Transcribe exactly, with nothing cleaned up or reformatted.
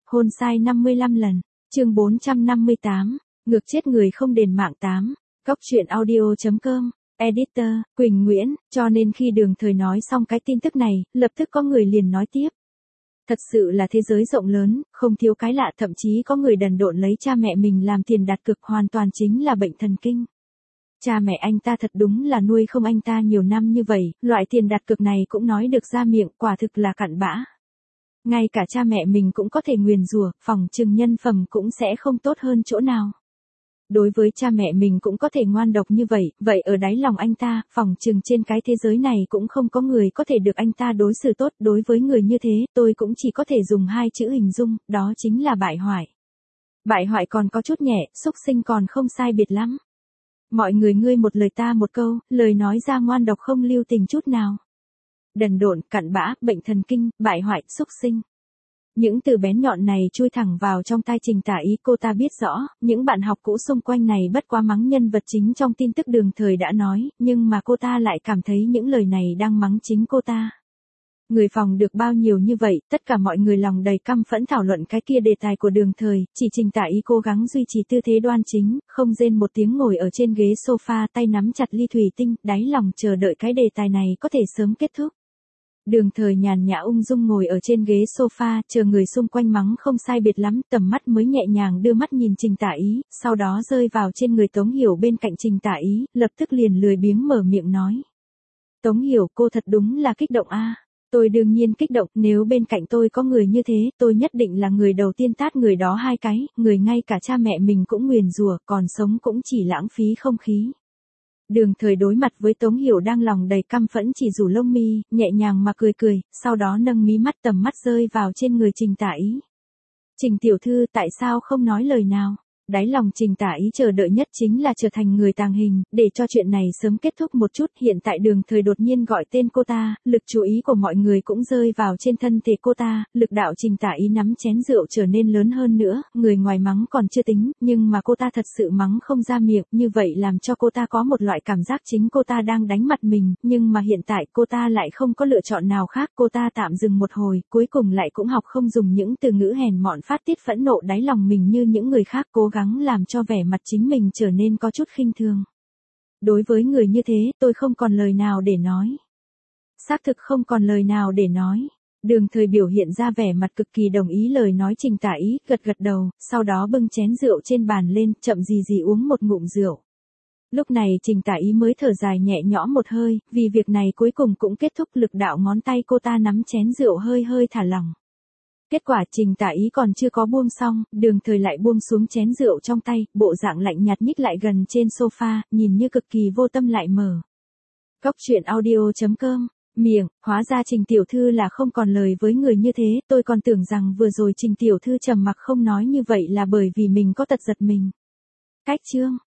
Hôn sai năm mươi lăm lần. Chương bốn trăm năm mươi tám. Ngược chết người không đền mạng tám. Cóc truyện audio chấm com. Editor, Quỳnh Nguyễn, cho nên khi Đường Thời nói xong cái tin tức này, lập tức có người liền nói tiếp. Thật sự là thế giới rộng lớn, không thiếu cái lạ, thậm chí có người đần độn lấy cha mẹ mình làm tiền đặt cược, hoàn toàn chính là bệnh thần kinh. Cha mẹ anh ta thật đúng là nuôi không anh ta nhiều năm như vậy, loại tiền đặt cược này cũng nói được ra miệng, quả thực là cặn bã. Ngay cả cha mẹ mình cũng có thể nguyền rủa, phỏng chừng nhân phẩm cũng sẽ không tốt hơn chỗ nào. Đối với cha mẹ mình cũng có thể ngoan độc như vậy, vậy ở đáy lòng anh ta, phỏng chừng trên cái thế giới này cũng không có người có thể được anh ta đối xử tốt. Đối với người như thế, tôi cũng chỉ có thể dùng hai chữ hình dung, đó chính là bại hoại. Bại hoại còn có chút nhẹ, xúc sinh còn không sai biệt lắm. Mọi người ngươi một lời ta một câu, lời nói ra ngoan độc không lưu tình chút nào. Đần độn, cặn bã, bệnh thần kinh, bại hoại, xúc sinh. Những từ bén nhọn này chui thẳng vào trong tai Trình Tả Ý, cô ta biết rõ, những bạn học cũ xung quanh này bất quá mắng nhân vật chính trong tin tức Đường Thời đã nói, nhưng mà cô ta lại cảm thấy những lời này đang mắng chính cô ta. Người phòng được bao nhiêu như vậy, tất cả mọi người lòng đầy căm phẫn thảo luận cái kia đề tài của Đường Thời, chỉ Trình Tả Ý cố gắng duy trì tư thế đoan chính, không rên một tiếng ngồi ở trên ghế sofa, tay nắm chặt ly thủy tinh, đáy lòng chờ đợi cái đề tài này có thể sớm kết thúc. Đường Thời nhàn nhã ung dung ngồi ở trên ghế sofa, chờ người xung quanh mắng không sai biệt lắm, tầm mắt mới nhẹ nhàng đưa mắt nhìn Trình Tả Ý, sau đó rơi vào trên người Tống Hiểu bên cạnh Trình Tả Ý, lập tức liền lười biếng mở miệng nói. Tống Hiểu, cô thật đúng là kích động a. Tôi đương nhiên kích động, nếu bên cạnh tôi có người như thế, tôi nhất định là người đầu tiên tát người đó hai cái, người ngay cả cha mẹ mình cũng nguyền rủa, còn sống cũng chỉ lãng phí không khí. Đường Thời đối mặt với Tống Hiểu đang lòng đầy căm phẫn chỉ rủ lông mi, nhẹ nhàng mà cười cười, sau đó nâng mí mắt, tầm mắt rơi vào trên người Trình Tả Ý. Trình tiểu thư, tại sao không nói lời nào? Đáy lòng Trình Tả Ý chờ đợi nhất chính là trở thành người tàng hình, để cho chuyện này sớm kết thúc một chút. Hiện tại Đường Thời đột nhiên gọi tên cô ta, lực chú ý của mọi người cũng rơi vào trên thân thể cô ta, lực đạo Trình Tả Ý nắm chén rượu trở nên lớn hơn nữa, người ngoài mắng còn chưa tính, nhưng mà cô ta thật sự mắng không ra miệng, như vậy làm cho cô ta có một loại cảm giác chính cô ta đang đánh mặt mình, nhưng mà hiện tại cô ta lại không có lựa chọn nào khác, cô ta tạm dừng một hồi, cuối cùng lại cũng học không dùng những từ ngữ hèn mọn phát tiết phẫn nộ đáy lòng mình như những người khác, cố gắng làm cho vẻ mặt chính mình trở nên có chút khinh thường. Đối với người như thế, tôi không còn lời nào để nói. Xác thực không còn lời nào để nói. Đường Thời biểu hiện ra vẻ mặt cực kỳ đồng ý lời nói Trình Tả Ý, gật gật đầu, sau đó bưng chén rượu trên bàn lên, chậm gì gì uống một ngụm rượu. Lúc này Trình Tả Ý mới thở dài nhẹ nhõm một hơi, vì việc này cuối cùng cũng kết thúc, lực đạo ngón tay cô ta nắm chén rượu hơi hơi thả lỏng. Kết quả Trình Tả Ý còn chưa có buông xong, Đường Thời lại buông xuống chén rượu trong tay, bộ dạng lạnh nhạt nhích lại gần trên sofa, nhìn như cực kỳ vô tâm lại mở. Cóc truyện audio chấm com. Miệng, hóa ra Trình tiểu thư là không còn lời với người như thế, tôi còn tưởng rằng vừa rồi Trình tiểu thư trầm mặc không nói như vậy là bởi vì mình có tật giật mình. Cách chương.